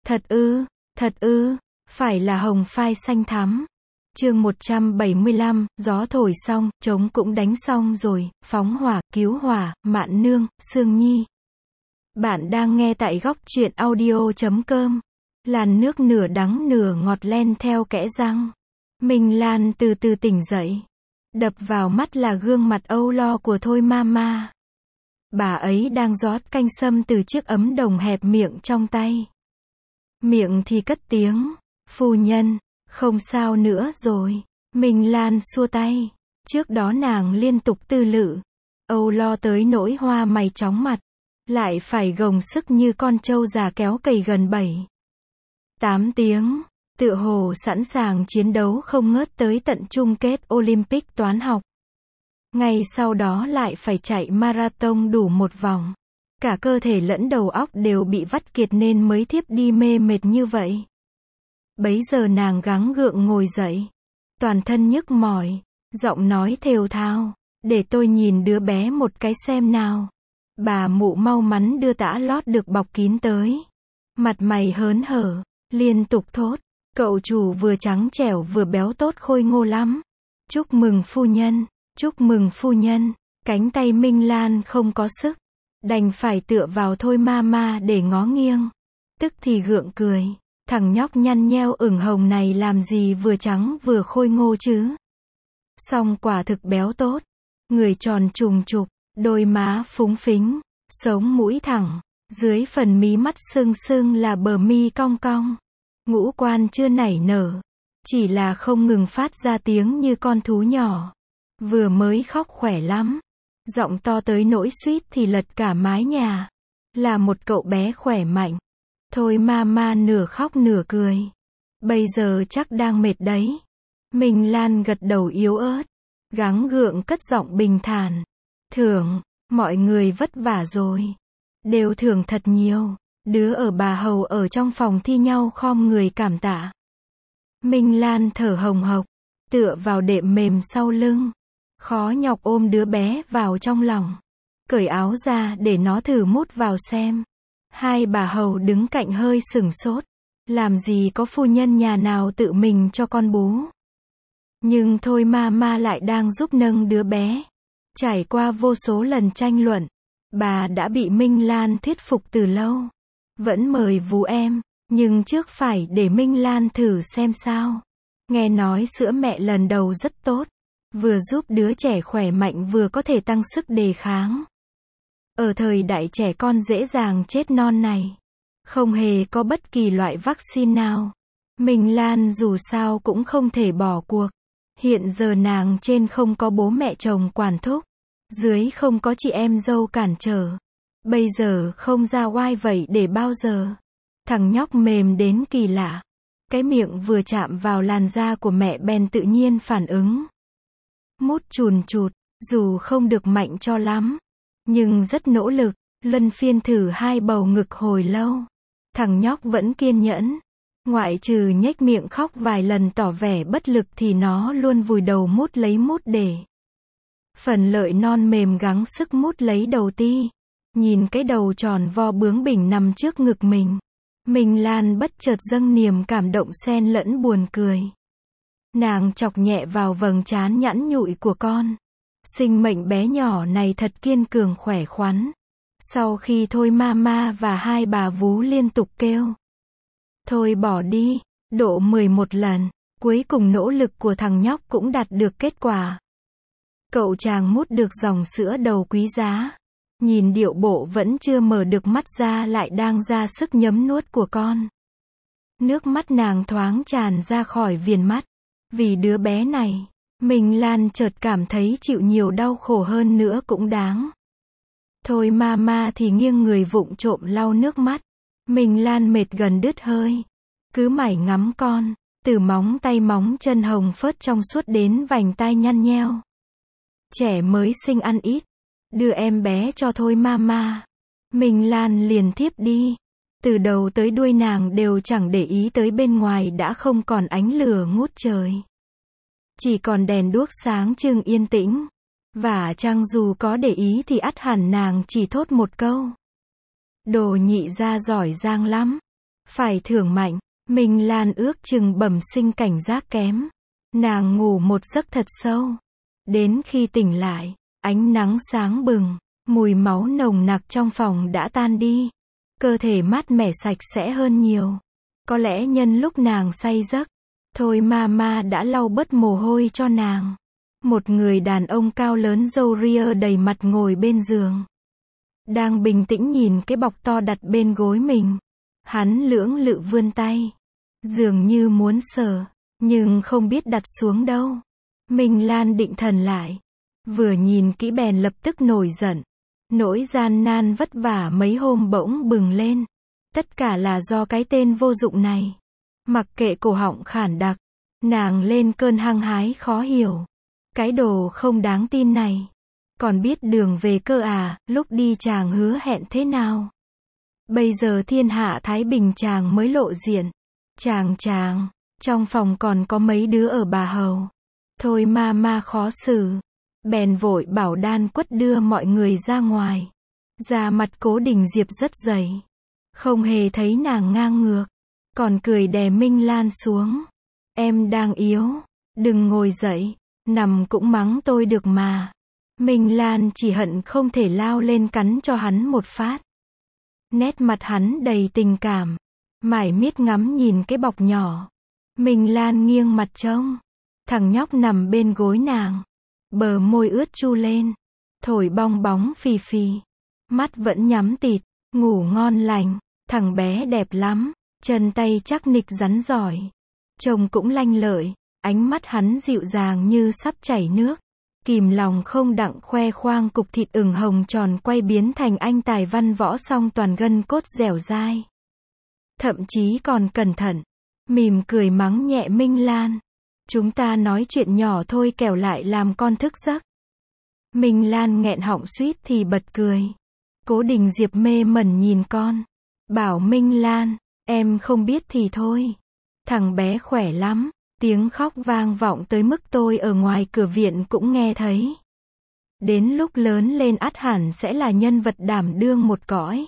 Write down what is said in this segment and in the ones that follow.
Thật ư, phải là hồng phai xanh thắm. Chương 175, gió thổi xong, trống cũng đánh xong rồi, phóng hỏa, cứu hỏa, Mạn Nương, Sương Nhi. Bạn đang nghe tại góc truyện audio.com. Làn nước nửa đắng nửa ngọt len theo kẽ răng. Minh Lan từ từ tỉnh dậy. Đập vào mắt là gương mặt âu lo của Thôi Mama. Bà ấy đang rót canh sâm từ chiếc ấm đồng hẹp miệng trong tay. Miệng thì cất tiếng, phu nhân, không sao nữa rồi. Minh Lan xua tay. Trước đó nàng liên tục tư lự, âu lo tới nỗi hoa mày chóng mặt, lại phải gồng sức như con trâu già kéo cày gần 7-8 tiếng, tựa hồ sẵn sàng chiến đấu không ngớt tới tận chung kết Olympic toán học. Ngay sau đó lại phải chạy marathon đủ một vòng. Cả cơ thể lẫn đầu óc đều bị vắt kiệt nên mới thiếp đi mê mệt như vậy. Bấy giờ nàng gắng gượng ngồi dậy. Toàn thân nhức mỏi, giọng nói thều thào, để tôi nhìn đứa bé một cái xem nào. Bà mụ mau mắn đưa tã lót được bọc kín tới. Mặt mày hớn hở, liên tục thốt, cậu chủ vừa trắng trẻo vừa béo tốt khôi ngô lắm. Chúc mừng phu nhân, chúc mừng phu nhân. Cánh tay Minh Lan không có sức, đành phải tựa vào Thôi Mama để ngó nghiêng. Tức thì gượng cười, thằng nhóc nhăn nheo ửng hồng này làm gì vừa trắng vừa khôi ngô chứ. Song quả thực béo tốt, người tròn trùng trục, đôi má phúng phính, sống mũi thẳng, dưới phần mí mắt sưng sưng là bờ mi cong cong. Ngũ quan chưa nảy nở, chỉ là không ngừng phát ra tiếng như con thú nhỏ. Vừa mới khóc khỏe lắm, giọng to tới nỗi suýt thì lật cả mái nhà. Là một cậu bé khỏe mạnh. Thôi Mama nửa khóc nửa cười. Bây giờ chắc đang mệt đấy. Minh Lan gật đầu yếu ớt, gắng gượng cất giọng bình thản. Thưởng, mọi người vất vả rồi. Đều thưởng thật nhiều. Đứa ở bà hầu ở trong phòng thi nhau khom người cảm tạ. Minh Lan thở hồng hộc, tựa vào đệm mềm sau lưng. Khó nhọc ôm đứa bé vào trong lòng. Cởi áo ra để nó thử mút vào xem. Hai bà hầu đứng cạnh hơi sửng sốt. Làm gì có phu nhân nhà nào tự mình cho con bú. Nhưng Thôi Mama lại đang giúp nâng đứa bé. Trải qua vô số lần tranh luận, bà đã bị Minh Lan thuyết phục từ lâu. Vẫn mời vú em, nhưng trước phải để Minh Lan thử xem sao. Nghe nói sữa mẹ lần đầu rất tốt. Vừa giúp đứa trẻ khỏe mạnh vừa có thể tăng sức đề kháng. Ở thời đại trẻ con dễ dàng chết non này, không hề có bất kỳ loại vaccine nào. Minh Lan dù sao cũng không thể bỏ cuộc. Hiện giờ nàng trên không có bố mẹ chồng quản thúc, dưới không có chị em dâu cản trở. Bây giờ không ra oai vậy để bao giờ. Thằng nhóc mềm đến kỳ lạ. Cái miệng vừa chạm vào làn da của mẹ bèn tự nhiên phản ứng. Mút chùn chụt, dù không được mạnh cho lắm, nhưng rất nỗ lực, luân phiên thử hai bầu ngực hồi lâu. Thằng nhóc vẫn kiên nhẫn, ngoại trừ nhếch miệng khóc vài lần tỏ vẻ bất lực thì nó luôn vùi đầu mút lấy mút để. Phần lợi non mềm gắng sức mút lấy đầu ti. Nhìn cái đầu tròn vo bướng bỉnh nằm trước ngực mình. Minh Lan bất chợt dâng niềm cảm động xen lẫn buồn cười. Nàng chọc nhẹ vào vầng trán nhẵn nhụi của con. Sinh mệnh bé nhỏ này thật kiên cường khỏe khoắn. Sau khi Thôi Mama và hai bà vú liên tục kêu. Thôi bỏ đi, độ 11 lần, cuối cùng nỗ lực của thằng nhóc cũng đạt được kết quả. Cậu chàng mút được dòng sữa đầu quý giá. Nhìn điệu bộ vẫn chưa mở được mắt ra lại đang ra sức nhấm nuốt của con. Nước mắt nàng thoáng tràn ra khỏi viền mắt. Vì đứa bé này, Minh Lan chợt cảm thấy chịu nhiều đau khổ hơn nữa cũng đáng. Thôi Mama thì nghiêng người vụng trộm lau nước mắt. Minh Lan mệt gần đứt hơi. Cứ mải ngắm con, từ móng tay móng chân hồng phớt trong suốt đến vành tai nhăn nheo. Trẻ mới sinh ăn ít. Đưa em bé cho Thôi Mama. Minh Lan liền thiếp đi. Từ đầu tới đuôi nàng đều chẳng để ý tới bên ngoài đã không còn ánh lửa ngút trời. Chỉ còn đèn đuốc sáng trưng yên tĩnh. Và chăng dù có để ý thì ắt hẳn nàng chỉ thốt một câu. Đồ nhị gia giỏi giang lắm. Phải thưởng mạnh. Minh Lan ước chừng bẩm sinh cảnh giác kém. Nàng ngủ một giấc thật sâu. Đến khi tỉnh lại, ánh nắng sáng bừng, mùi máu nồng nặc trong phòng đã tan đi. Cơ thể mát mẻ sạch sẽ hơn nhiều. Có lẽ nhân lúc nàng say giấc, Thôi Mama đã lau bớt mồ hôi cho nàng. Một người đàn ông cao lớn râu ria đầy mặt ngồi bên giường. Đang bình tĩnh nhìn cái bọc to đặt bên gối mình. Hắn lưỡng lự vươn tay. Dường như muốn sờ, nhưng không biết đặt xuống đâu. Minh Lan định thần lại. Vừa nhìn kỹ bèn lập tức nổi giận. Nỗi gian nan vất vả mấy hôm bỗng bừng lên. Tất cả là do cái tên vô dụng này. Mặc kệ cổ họng khản đặc, nàng lên cơn hăng hái khó hiểu. Cái đồ không đáng tin này. Còn biết đường về cơ à, lúc đi chàng hứa hẹn thế nào? Bây giờ thiên hạ thái bình chàng mới lộ diện. Chàng, trong phòng còn có mấy đứa ở bà hầu. Thôi Mama khó xử. Bèn vội bảo Đan Quất đưa mọi người ra ngoài. Da mặt Cố Đình Diệp rất dày. Không hề thấy nàng ngang ngược. Còn cười đè Minh Lan xuống. Em đang yếu. Đừng ngồi dậy. Nằm cũng mắng tôi được mà. Minh Lan chỉ hận không thể lao lên cắn cho hắn một phát. Nét mặt hắn đầy tình cảm. Mải miết ngắm nhìn cái bọc nhỏ. Minh Lan nghiêng mặt trông. Thằng nhóc nằm bên gối nàng. Bờ môi ướt chu lên. Thổi bong bóng phì phì. Mắt vẫn nhắm tịt. Ngủ ngon lành. Thằng bé đẹp lắm. Chân tay chắc nịch rắn giỏi. Trông cũng lanh lợi. Ánh mắt hắn dịu dàng như sắp chảy nước. Kìm lòng không đặng khoe khoang cục thịt ửng hồng tròn quay biến thành anh tài văn võ song toàn gân cốt dẻo dai. Thậm chí còn cẩn thận. Mỉm cười mắng nhẹ Minh Lan. Chúng ta nói chuyện nhỏ thôi kẻo lại làm con thức giấc. Minh Lan nghẹn họng suýt thì bật cười. Cố Đình Diệp mê mẩn nhìn con. Bảo Minh Lan, em không biết thì thôi. Thằng bé khỏe lắm. Tiếng khóc vang vọng tới mức tôi ở ngoài cửa viện cũng nghe thấy. Đến lúc lớn lên ắt hẳn sẽ là nhân vật đảm đương một cõi.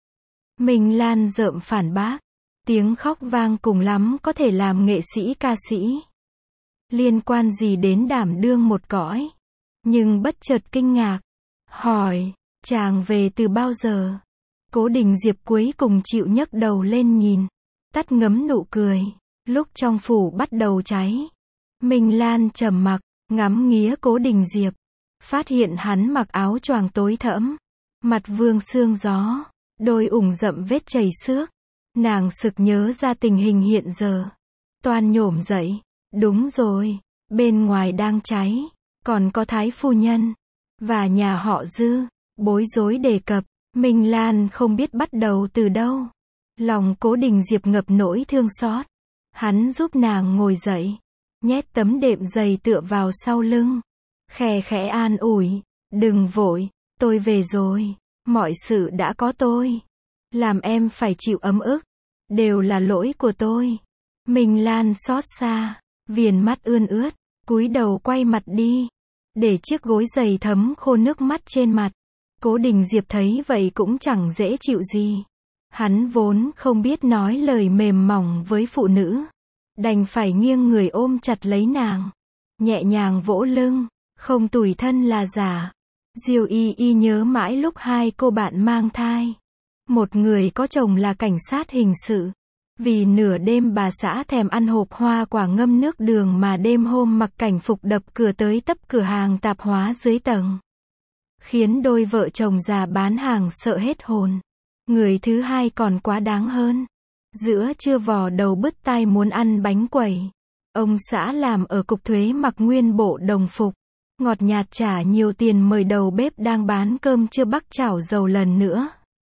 Minh Lan rợm phản bác. Tiếng khóc vang cùng lắm có thể làm nghệ sĩ ca sĩ. Liên quan gì đến đảm đương một cõi? Nhưng bất chợt kinh ngạc. Hỏi, chàng về từ bao giờ? Cố Đình Diệp cuối cùng chịu nhấc đầu lên nhìn. Tắt ngấm nụ cười. Lúc trong phủ bắt đầu cháy. Minh Lan trầm mặc, ngắm nghía Cố Đình Diệp. Phát hiện hắn mặc áo choàng tối thẫm. Mặt vương sương gió. Đôi ủng rậm vết chảy xước. Nàng sực nhớ ra tình hình hiện giờ. Toan nhổm dậy. Đúng rồi. Bên ngoài đang cháy. Còn có Thái phu nhân. Và nhà họ Dư. Bối rối đề cập. Minh Lan không biết bắt đầu từ đâu. Lòng Cố Đình Diệp ngập nỗi thương xót. Hắn giúp nàng ngồi dậy. Nhét tấm đệm dày tựa vào sau lưng. Khẽ khẽ an ủi. Đừng vội. Tôi về rồi. Mọi sự đã có tôi. Làm em phải chịu ấm ức. Đều là lỗi của tôi. Minh Lan xót xa. Viền mắt ươn ướt. Cúi đầu quay mặt đi. Để chiếc gối giày thấm khô nước mắt trên mặt. Cố Đình Diệp thấy vậy cũng chẳng dễ chịu gì. Hắn vốn không biết nói lời mềm mỏng với phụ nữ. Đành phải nghiêng người ôm chặt lấy nàng. Nhẹ nhàng vỗ lưng. Không tủi thân là giả. Diêu Y Y nhớ mãi lúc hai cô bạn mang thai. Một người có chồng là cảnh sát hình sự. Vì nửa đêm bà xã thèm ăn hộp hoa quả ngâm nước đường mà đêm hôm mặc cảnh phục đập cửa tới tấp cửa hàng tạp hóa dưới tầng. Khiến đôi vợ chồng già bán hàng sợ hết hồn. Người thứ hai còn quá đáng hơn. Giữa trưa vò đầu bứt tai muốn ăn bánh quẩy. Ông xã làm ở cục thuế mặc nguyên bộ đồng phục. Ngọt nhạt trả nhiều tiền mời đầu bếp đang bán cơm chưa bắc chảo dầu lần nữa.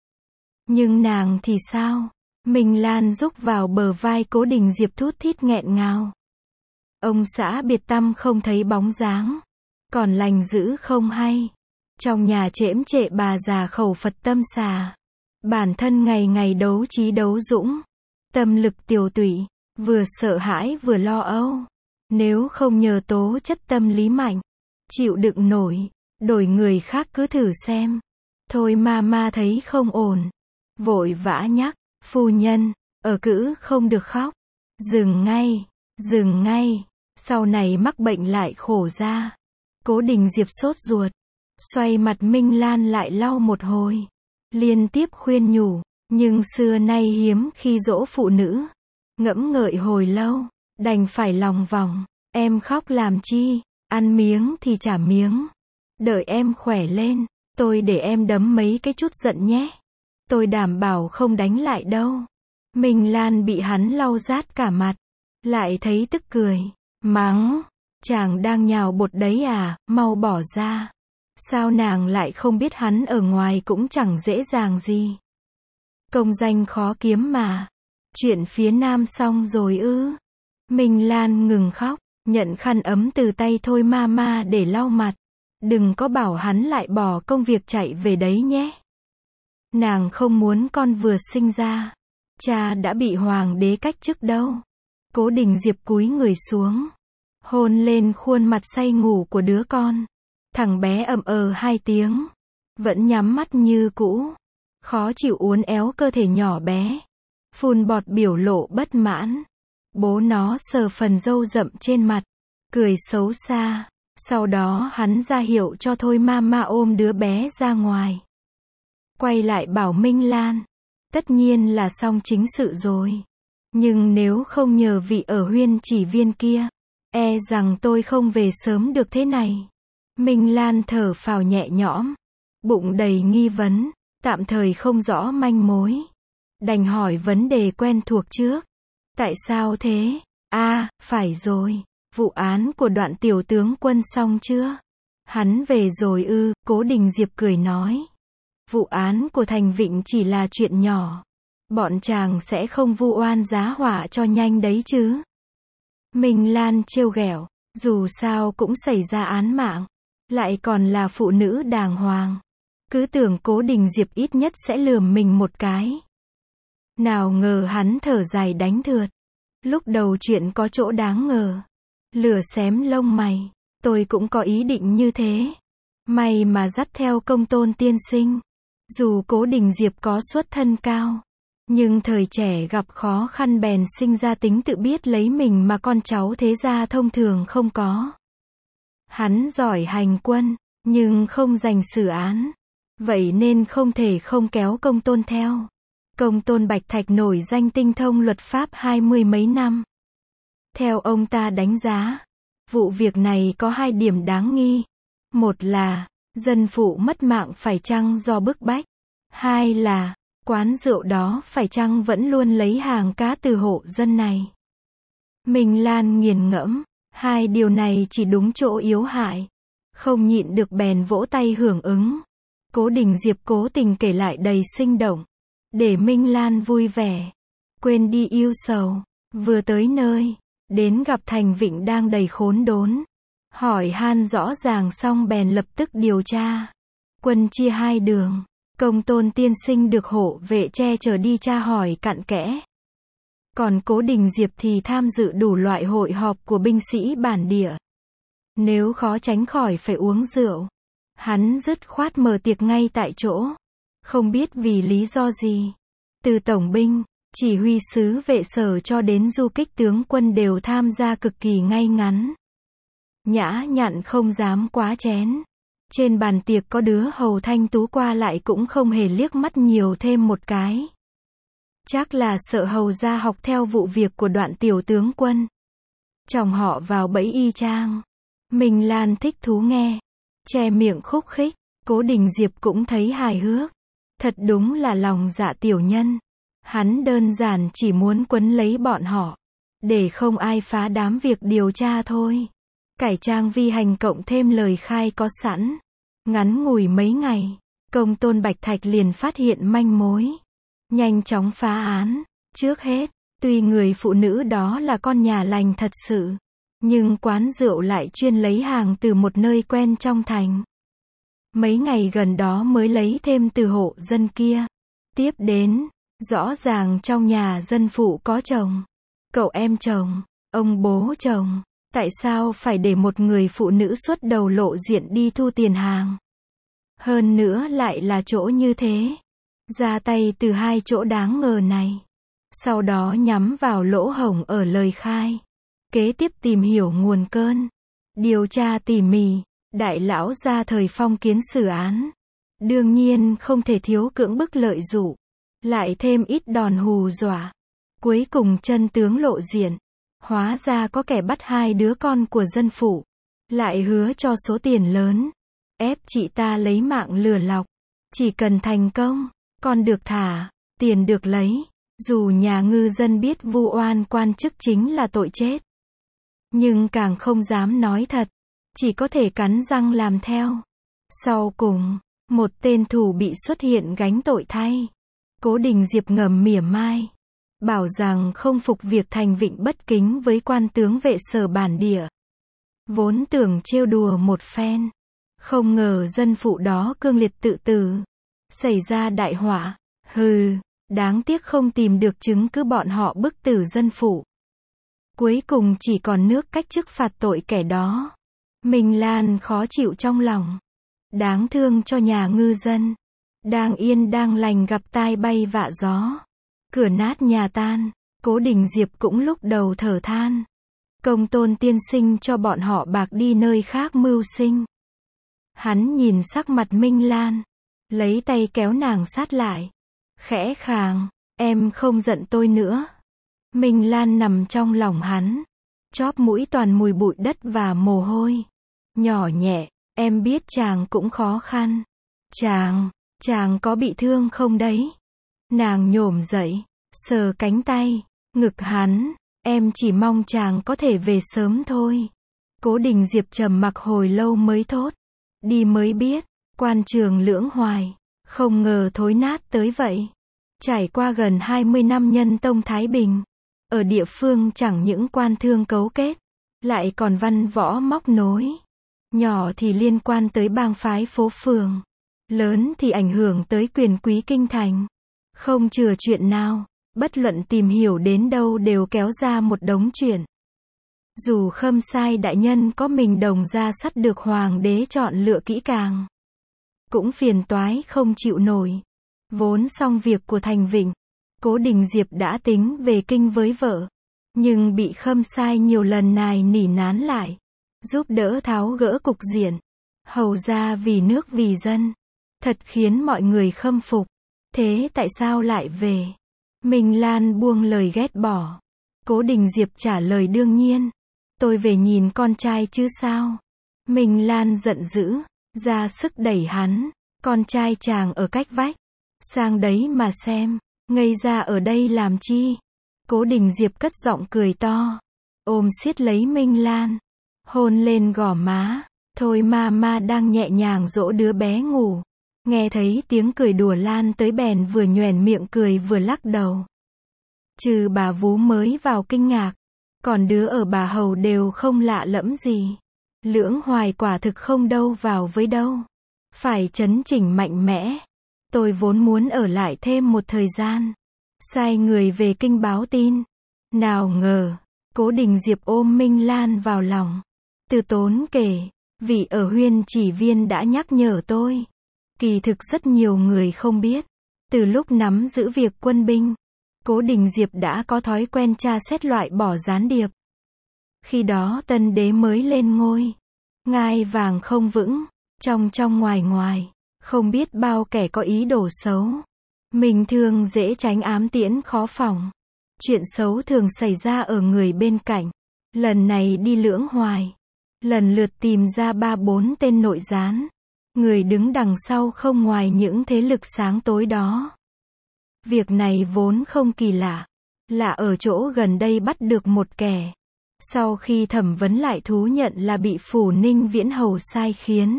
Nhưng nàng thì sao? Minh Lan rúc vào bờ vai Cố Đình Diệp thút thít nghẹn ngào. Ông xã biệt tăm không thấy bóng dáng. Còn lành dữ không hay. Trong nhà chễm trệ bà già khẩu Phật tâm xà. Bản thân ngày ngày đấu trí đấu dũng. Tâm lực tiều tụy. Vừa sợ hãi vừa lo âu. Nếu không nhờ tố chất tâm lý mạnh. Chịu đựng nổi. Đổi người khác cứ thử xem. Thôi Mama thấy không ổn. Vội vã nhắc. Phu nhân. Cữ không được khóc. Dừng ngay, sau này mắc bệnh lại khổ ra. Cố Đình Diệp sốt ruột, xoay mặt Minh Lan lại lau một hồi, liên tiếp khuyên nhủ, nhưng xưa nay hiếm khi dỗ phụ nữ. Ngẫm ngợi hồi lâu, đành phải lòng vòng, em khóc làm chi, ăn miếng thì trả miếng. Đợi em khỏe lên, tôi để em đấm mấy cái chút giận nhé. Tôi đảm bảo không đánh lại đâu. Minh Lan bị hắn lau rát cả mặt, lại thấy tức cười, mắng, chàng đang nhào bột đấy à, mau bỏ ra. Sao nàng lại không biết hắn ở ngoài cũng chẳng dễ dàng gì. Công danh khó kiếm mà. Chuyện phía Nam xong rồi ư? Minh Lan ngừng khóc, nhận khăn ấm từ tay Thôi Mama để lau mặt. Đừng có bảo hắn lại bỏ công việc chạy về đấy nhé. Nàng không muốn con vừa sinh ra, cha đã bị hoàng đế cách chức đâu. Cố Đình Diệp cúi người xuống, hôn lên khuôn mặt say ngủ của đứa con. Thằng bé ậm 2 tiếng, vẫn nhắm mắt như cũ, khó chịu uốn éo cơ thể nhỏ bé, phun bọt biểu lộ bất mãn. Bố nó sờ phần râu rậm trên mặt, cười xấu xa. Sau đó hắn ra hiệu cho Thôi Mama ôm đứa bé ra ngoài. Quay lại bảo Minh Lan, tất nhiên là xong chính sự rồi. Nhưng nếu không nhờ vị ở Huyên Chỉ Viên kia, e rằng tôi không về sớm được thế này. Minh Lan thở phào nhẹ nhõm, bụng đầy nghi vấn, tạm thời không rõ manh mối. Đành hỏi vấn đề quen thuộc trước. Tại sao thế? Phải rồi, vụ án của Đoạn tiểu tướng quân xong chưa? Hắn về rồi ư? Cố Đình Diệp cười nói. Vụ án của Thành Vịnh chỉ là chuyện nhỏ. Bọn chàng sẽ không vu oan giá họa cho nhanh đấy chứ? Minh Lan trêu ghẹo, dù sao cũng xảy ra án mạng, lại còn là phụ nữ đàng hoàng. Cứ tưởng Cố Đình Diệp ít nhất sẽ lườm mình một cái. Nào ngờ hắn thở dài đánh thượt. Lúc đầu chuyện có chỗ đáng ngờ. Lửa xém lông mày, tôi cũng có ý định như thế. May mà dắt theo Công Tôn tiên sinh. Dù Cố Đình Diệp có xuất thân cao, nhưng thời trẻ gặp khó khăn bèn sinh ra tính tự biết lấy mình mà con cháu thế gia thông thường không có. Hắn giỏi hành quân, nhưng không dành xử án. Vậy nên không thể không kéo Công Tôn theo. Công Tôn Bạch Thạch nổi danh tinh thông luật pháp 20 mấy năm. Theo ông ta đánh giá, vụ việc này có 2 điểm đáng nghi. Một là, dân phụ mất mạng phải chăng do bức bách. 2 là, quán rượu đó phải chăng vẫn luôn lấy hàng cá từ hộ dân này. Minh Lan nghiền ngẫm, 2 điều này chỉ đúng chỗ yếu hại. Không nhịn được bèn vỗ tay hưởng ứng. Cố Đình Diệp cố tình kể lại đầy sinh động, để Minh Lan vui vẻ, quên đi ưu sầu. Vừa tới nơi, đến gặp Thành Vịnh đang đầy khốn đốn. Hỏi han rõ ràng xong bèn lập tức điều tra. Quân chia 2 đường. Công Tôn tiên sinh được hộ vệ che chở đi tra hỏi cặn kẽ. Còn Cố Đình Diệp thì tham dự đủ loại hội họp của binh sĩ bản địa. Nếu khó tránh khỏi phải uống rượu, hắn dứt khoát mở tiệc ngay tại chỗ. Không biết vì lý do gì, từ tổng binh, chỉ huy sứ vệ sở cho đến du kích tướng quân đều tham gia cực kỳ ngay ngắn. Nhã nhặn không dám quá chén. Trên bàn tiệc có đứa hầu thanh tú qua lại cũng không hề liếc mắt nhiều thêm một cái. Chắc là sợ hầu ra học theo vụ việc của Đoạn tiểu tướng quân. Chồng họ vào bẫy y chang. Minh Lan thích thú nghe, che miệng khúc khích. Cố Đình Diệp cũng thấy hài hước. Thật đúng là lòng dạ tiểu nhân. Hắn đơn giản chỉ muốn quấn lấy bọn họ, để không ai phá đám việc điều tra thôi. Cải trang vi hành cộng thêm lời khai có sẵn. Ngắn ngủi mấy ngày, Công Tôn Bạch Thạch liền phát hiện manh mối. Nhanh chóng phá án. Trước hết, tuy người phụ nữ đó là con nhà lành thật sự, nhưng quán rượu lại chuyên lấy hàng từ một nơi quen trong thành. Mấy ngày gần đó mới lấy thêm từ hộ dân kia. Tiếp đến, rõ ràng trong nhà dân phụ có chồng, cậu em chồng, ông bố chồng. Tại sao phải để một người phụ nữ xuất đầu lộ diện đi thu tiền hàng? Hơn nữa lại là chỗ như thế. Ra tay từ 2 chỗ đáng ngờ này. sau đó nhắm vào lỗ hổng ở lời khai. Kế tiếp tìm hiểu nguồn cơn, điều tra tỉ mỉ, đại lão ra thời phong kiến xử án. Đương nhiên không thể thiếu cưỡng bức lợi dụ, lại thêm ít đòn hù dọa. Cuối cùng chân tướng lộ diện, hóa ra có kẻ bắt 2 đứa con của dân phụ, lại hứa cho số tiền lớn, ép chị ta lấy mạng lừa lọc. Chỉ cần thành công, con được thả, tiền được lấy. Dù nhà ngư dân biết vu oan quan chức chính là tội chết, nhưng càng không dám nói thật, chỉ có thể cắn răng làm theo. Sau cùng, một tên thủ bị xuất hiện gánh tội thay. Cố Đình Diệp ngầm mỉa mai, bảo rằng không phục việc Thành Vịnh bất kính với quan tướng vệ sở bản địa. Vốn tưởng trêu đùa một phen, không ngờ dân phụ đó cương liệt tự tử, xảy ra đại họa. Hừ, đáng tiếc không tìm được chứng cứ bọn họ bức tử dân phụ. Cuối cùng chỉ còn nước cách chức phạt tội kẻ đó. Minh Lan khó chịu trong lòng. Đáng thương cho nhà ngư dân. Đang yên đang lành gặp tai bay vạ gió. Cửa nát nhà tan. Cố Đình Diệp cũng lúc đầu thở than. Công Tôn tiên sinh cho bọn họ bạc đi nơi khác mưu sinh. Hắn nhìn sắc mặt Minh Lan, lấy tay kéo nàng sát lại. Khẽ khàng, em không giận tôi nữa. Minh Lan nằm trong lòng hắn, chóp mũi toàn mùi bụi đất và mồ hôi. Nhỏ nhẹ, em biết chàng cũng khó khăn. Chàng có bị thương không đấy? Nàng nhổm dậy, sờ cánh tay, ngực hắn, em chỉ mong chàng có thể về sớm thôi. Cố Đình Diệp trầm mặc hồi lâu mới thốt, đi mới biết, quan trường Lưỡng Hoài, không ngờ thối nát tới vậy. Trải qua gần 20 năm nhân tông Thái Bình, ở địa phương chẳng những quan thương cấu kết, lại còn văn võ móc nối. Nhỏ thì liên quan tới bang phái phố phường, lớn thì ảnh hưởng tới quyền quý kinh thành. Không chừa chuyện nào, bất luận tìm hiểu đến đâu đều kéo ra một đống chuyện. Dù Khâm Sai đại nhân có mình đồng ra sắt được hoàng đế chọn lựa kỹ càng, cũng phiền toái không chịu nổi. Vốn xong việc của Thành Vịnh, Cố Đình Diệp đã tính về kinh với vợ, nhưng bị Khâm Sai nhiều lần nài nỉ nán lại, giúp đỡ tháo gỡ cục diện, hầu ra vì nước vì dân, thật khiến mọi người khâm phục. Thế tại sao lại về? Minh Lan buông lời ghét bỏ. Cố Đình Diệp trả lời đương nhiên, tôi về nhìn con trai chứ sao. Minh Lan giận dữ, ra sức đẩy hắn, con trai chàng ở cách vách, sang đấy mà xem, ngây ra ở đây làm chi. Cố Đình Diệp cất giọng cười to, ôm siết lấy Minh Lan, hôn lên gò má. Thôi ma đang nhẹ nhàng dỗ đứa bé ngủ, nghe thấy tiếng cười đùa lan tới bèn vừa nhoẻn miệng cười vừa lắc đầu. Trừ bà vú mới vào kinh ngạc, còn đứa ở bà hầu đều không lạ lẫm gì. Lưỡng Hoài quả thực không đâu vào với đâu, phải chấn chỉnh mạnh mẽ. Tôi vốn muốn ở lại thêm một thời gian, sai người về kinh báo tin. Nào ngờ, Cố Đình Diệp ôm Minh Lan vào lòng, từ tốn kể, vị ở Huyên Chỉ Viên đã nhắc nhở tôi. Kỳ thực rất nhiều người không biết, từ lúc nắm giữ việc quân binh, Cố Đình Diệp đã có thói quen tra xét loại bỏ gián điệp. Khi đó tân đế mới lên ngôi, ngai vàng không vững, trong ngoài, không biết bao kẻ có ý đồ xấu. Mình thường dễ tránh ám tiễn khó phòng. Chuyện xấu thường xảy ra ở người bên cạnh. Lần này đi Lưỡng Hoài, lần lượt tìm ra 3-4 tên nội gián. Người đứng đằng sau không ngoài những thế lực sáng tối đó. Việc này vốn không kỳ lạ, là ở chỗ gần đây bắt được một kẻ. Sau khi thẩm vấn lại thú nhận là bị Phủ Ninh Viễn Hầu sai khiến.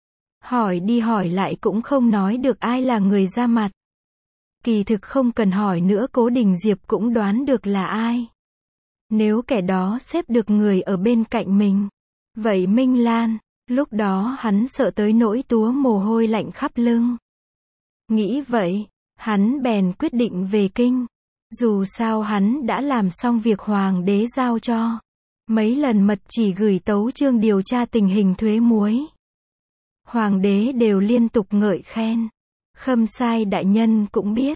Hỏi đi hỏi lại cũng không nói được ai là người ra mặt. Kỳ thực không cần hỏi nữa, Cố Đình Diệp cũng đoán được là ai. Nếu kẻ đó xếp được người ở bên cạnh mình, vậy Minh Lan, lúc đó hắn sợ tới nỗi túa mồ hôi lạnh khắp lưng. Nghĩ vậy, hắn bèn quyết định về kinh. Dù sao hắn đã làm xong việc hoàng đế giao cho. Mấy lần mật chỉ gửi tấu chương điều tra tình hình thuế muối. Hoàng đế đều liên tục ngợi khen. Khâm Sai đại nhân cũng biết,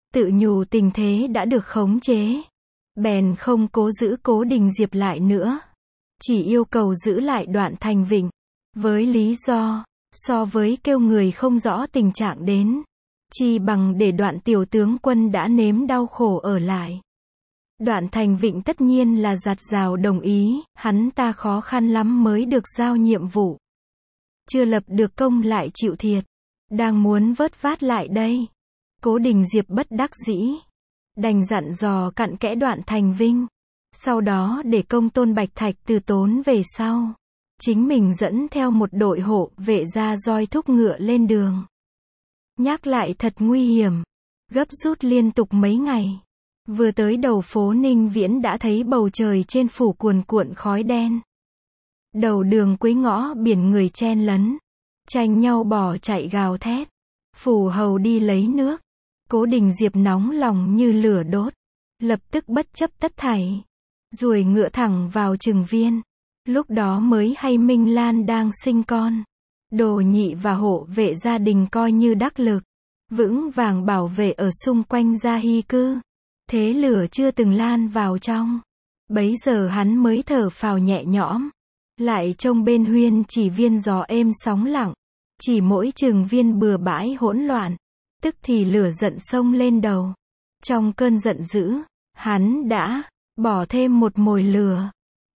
tự nhủ tình thế đã được khống chế. Bèn không cố giữ Cố Đình Diệp lại nữa. Chỉ yêu cầu giữ lại Đoạn Thành Vịnh. Với lý do, so với kêu người không rõ tình trạng đến, chi bằng để Đoạn tiểu tướng quân đã nếm đau khổ ở lại. Đoạn Thành Vịnh tất nhiên là giặt rào đồng ý, hắn ta khó khăn lắm mới được giao nhiệm vụ. Chưa lập được công lại chịu thiệt. Đang muốn vớt vát lại đây. Cố Đình Diệp bất đắc dĩ. Đành dặn dò cặn kẽ Đoạn Thành Vinh. Sau đó để công tôn Bạch Thạch từ tốn về sau. Chính mình dẫn theo một đội hộ vệ ra roi thúc ngựa lên đường. Nhắc lại thật nguy hiểm. Gấp rút liên tục mấy ngày. Vừa tới đầu phố Ninh Viễn đã thấy bầu trời trên phủ cuồn cuộn khói đen. Đầu đường cuối ngõ biển người chen lấn. Tranh nhau bỏ chạy gào thét. Phủ hầu đi lấy nước. Cố Đình Diệp nóng lòng như lửa đốt. Lập tức bất chấp tất thảy. Ruồi ngựa thẳng vào Trừng Viên. Lúc đó mới hay Minh Lan đang sinh con. Đồ Nhị và hộ vệ gia đình coi như đắc lực. Vững vàng bảo vệ ở xung quanh Gia Hy cư. Thế lửa chưa từng lan vào trong. Bấy giờ hắn mới thở phào nhẹ nhõm. Lại trông bên Huyên Chỉ Viên gió êm sóng lặng. Chỉ mỗi Trừng Viên bừa bãi hỗn loạn. Tức thì lửa giận sông lên đầu. Trong cơn giận dữ, hắn đã bỏ thêm một mồi lửa.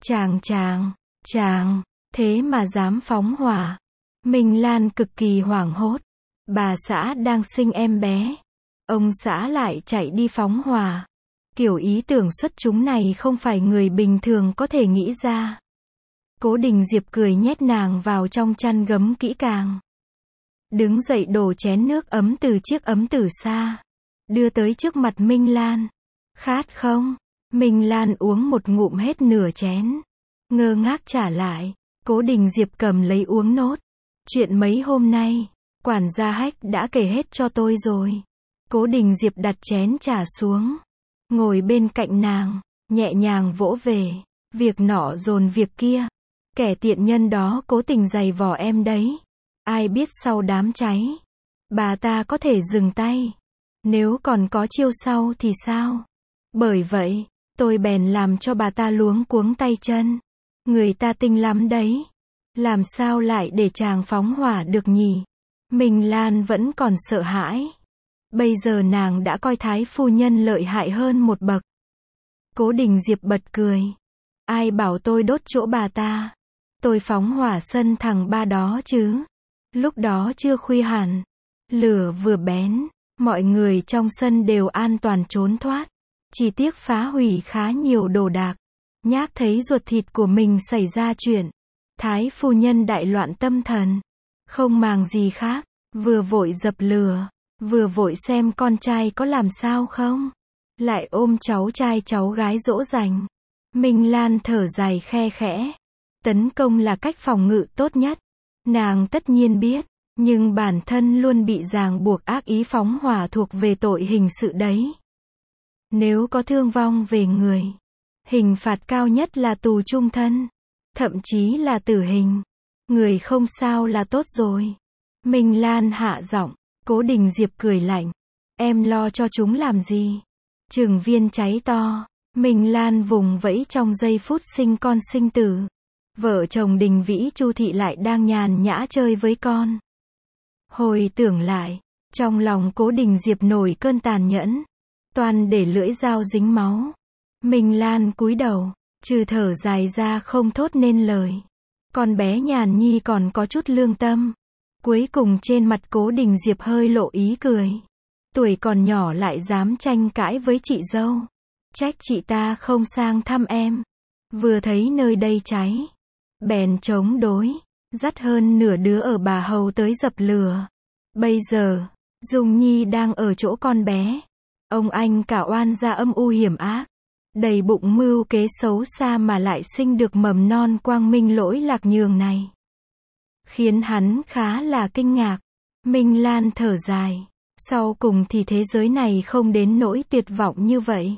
Chàng, thế mà dám phóng hỏa. Minh Lan cực kỳ hoảng hốt. Bà xã đang sinh em bé. Ông xã lại chạy đi phóng hỏa. Kiểu ý tưởng xuất chúng này không phải người bình thường có thể nghĩ ra. Cố Đình Diệp cười nhét nàng vào trong chăn gấm kỹ càng. Đứng dậy đổ chén nước ấm từ chiếc ấm từ xa. Đưa tới trước mặt Minh Lan. Khát không? Minh Lan uống một ngụm hết nửa chén. Ngơ ngác trả lại. Cố Đình Diệp cầm lấy uống nốt. Chuyện mấy hôm nay, quản gia Hách đã kể hết cho tôi rồi. Cố Đình Diệp đặt chén trà xuống. Ngồi bên cạnh nàng, nhẹ nhàng vỗ về. Việc nọ dồn việc kia. Kẻ tiện nhân đó cố tình giày vò em đấy. Ai biết sau đám cháy, bà ta có thể dừng tay. Nếu còn có chiêu sau thì sao? Bởi vậy, tôi bèn làm cho bà ta luống cuống tay chân. Người ta tinh lắm đấy. Làm sao lại để chàng phóng hỏa được nhỉ? Minh Lan vẫn còn sợ hãi. Bây giờ nàng đã coi Thái phu nhân lợi hại hơn một bậc. Cố Đình Diệp bật cười. Ai bảo tôi đốt chỗ bà ta? Tôi phóng hỏa sân thằng ba đó chứ. Lúc đó chưa khuya hẳn. Lửa vừa bén. Mọi người trong sân đều an toàn trốn thoát. Chỉ tiếc phá hủy khá nhiều đồ đạc. Nhác thấy ruột thịt của mình xảy ra chuyện. Thái phu nhân đại loạn tâm thần. Không màng gì khác. Vừa vội dập lửa. Vừa vội xem con trai có làm sao không. Lại ôm cháu trai cháu gái dỗ dành. Minh Lan thở dài khe khẽ. Tấn công là cách phòng ngự tốt nhất. Nàng tất nhiên biết. Nhưng bản thân luôn bị ràng buộc ác ý phóng hỏa thuộc về tội hình sự đấy. Nếu có thương vong về người, hình phạt cao nhất là tù chung thân. Thậm chí là tử hình. Người không sao là tốt rồi. Minh Lan hạ giọng. Cố Đình Diệp cười lạnh. Em lo cho chúng làm gì? Trừng Viên cháy to. Minh Lan vùng vẫy trong giây phút sinh con sinh tử. Vợ chồng Đình Vĩ Chu Thị lại đang nhàn nhã chơi với con. Hồi tưởng lại, trong lòng Cố Đình Diệp nổi cơn tàn nhẫn. Toàn để lưỡi dao dính máu. Minh Lan cúi đầu, trừ thở dài ra không thốt nên lời. Con bé Nhàn Nhi còn có chút lương tâm. Cuối cùng trên mặt Cố Đình Diệp hơi lộ ý cười. Tuổi còn nhỏ lại dám tranh cãi với chị dâu. Trách chị ta không sang thăm em. Vừa thấy nơi đây cháy, bèn chống đối, dắt hơn nửa đứa ở bà hầu tới dập lửa. Bây giờ, Dung Nhi đang ở chỗ con bé. Ông anh cả oan gia âm u hiểm ác. Đầy bụng mưu kế xấu xa mà lại sinh được mầm non quang minh lỗi lạc nhường này. Khiến hắn khá là kinh ngạc. Minh Lan thở dài. Sau cùng thì thế giới này không đến nỗi tuyệt vọng như vậy.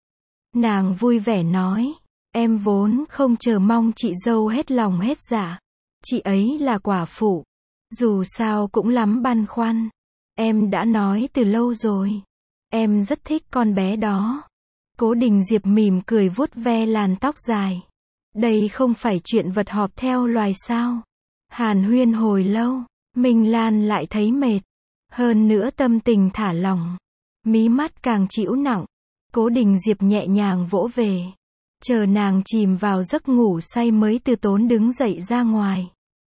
Nàng vui vẻ nói. Em vốn không chờ mong chị dâu hết lòng hết dạ. Chị ấy là quả phụ. Dù sao cũng lắm băn khoăn. Em đã nói từ lâu rồi. Em rất thích con bé đó. Cố Đình Diệp mỉm cười vuốt ve làn tóc dài. Đây không phải chuyện vật họp theo loài sao? Hàn huyên hồi lâu, Minh Lan lại thấy mệt. Hơn nữa tâm tình thả lỏng. Mí mắt càng trĩu nặng. Cố Đình Diệp nhẹ nhàng vỗ về. Chờ nàng chìm vào giấc ngủ say mới từ tốn đứng dậy ra ngoài.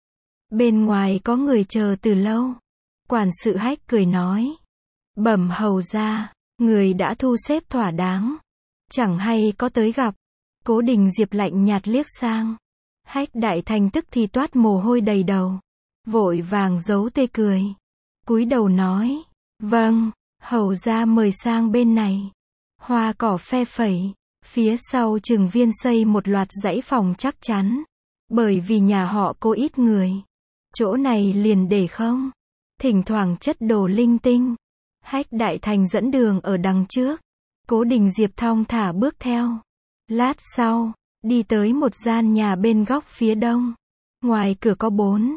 Bên ngoài có người chờ từ lâu. Quản sự Hách cười nói. Bẩm hầu ra, người đã thu xếp thỏa đáng. Chẳng hay có tới gặp. Cố Đình Diệp lạnh nhạt liếc sang. Hách Đại Thành tức thì toát mồ hôi đầy đầu. Vội vàng giấu tươi cười. Cúi đầu nói. Vâng, hầu ra mời sang bên này. Hoa cỏ phe phẩy. Phía sau Trừng Viên xây một loạt dãy phòng chắc chắn. Bởi vì nhà họ Cố ít người. Chỗ này liền để không. Thỉnh thoảng chất đồ linh tinh. Hách Đại Thành dẫn đường ở đằng trước. Cố Đình Diệp thong thả bước theo. Lát sau, đi tới một gian nhà bên góc phía đông. Ngoài cửa có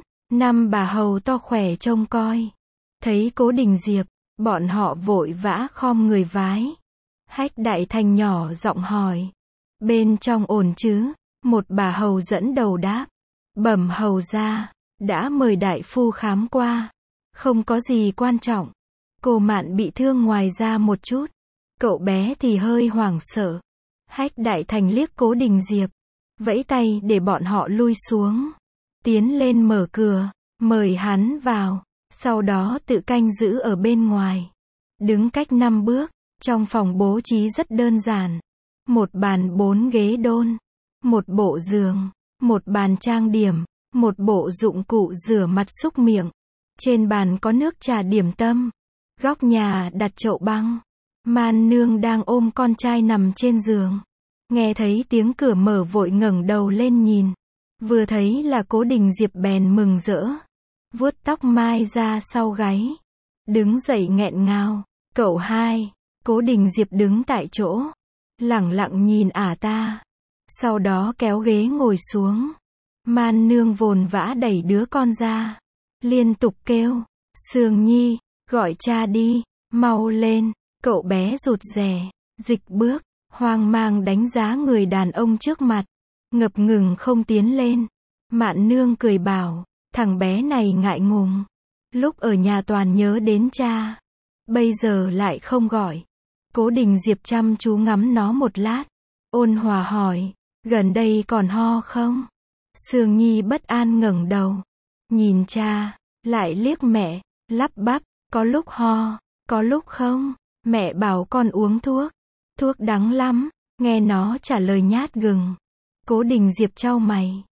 4-5 bà hầu to khỏe trông coi. Thấy Cố Đình Diệp, bọn họ vội vã khom người vái. Hách Đại Thành nhỏ giọng hỏi. Bên trong ổn chứ? Một bà hầu dẫn đầu đáp. Bẩm hầu ra, đã mời đại phu khám qua. Không có gì quan trọng. Cô Mạn bị thương ngoài da một chút. Cậu bé thì hơi hoảng sợ. Hách Đại Thành liếc Cố Đình Diệp. Vẫy tay để bọn họ lui xuống. Tiến lên mở cửa. Mời hắn vào. Sau đó tự canh giữ ở bên ngoài. Đứng cách 5 bước. Trong phòng bố trí rất đơn giản. Một bàn 4 ghế đôn. Một bộ giường. Một bàn trang điểm. Một bộ dụng cụ rửa mặt súc miệng. Trên bàn có nước trà điểm tâm. Góc nhà đặt chậu băng. Man nương đang ôm con trai nằm trên giường. Nghe thấy tiếng cửa mở vội ngẩng đầu lên nhìn. Vừa thấy là Cố Đình Diệp bèn mừng rỡ. Vuốt tóc mai ra sau gáy. Đứng dậy nghẹn ngào. Cậu hai. Cố Đình Diệp đứng tại chỗ. Lẳng lặng nhìn ta. Sau đó kéo ghế ngồi xuống. Man nương vồn vã đẩy đứa con ra. Liên tục kêu. Sương Nhi, gọi cha đi. Mau lên. Cậu bé rụt rè. Dịch bước. Hoang mang đánh giá người đàn ông trước mặt. Ngập ngừng không tiến lên. Mạn nương cười bảo. Thằng bé này ngại ngùng. Lúc ở nhà toàn nhớ đến cha. Bây giờ lại không gọi. Cố Đình Diệp chăm chú ngắm nó một lát. Ôn hòa hỏi. Gần đây còn ho không? Sương Nhi bất an ngẩng đầu. Nhìn cha. Lại liếc mẹ. Lắp bắp. Có lúc ho. Có lúc không. Mẹ bảo con uống thuốc. Thuốc đắng lắm. Nghe nó trả lời nhát gừng. Cố Đình Diệp chau mày.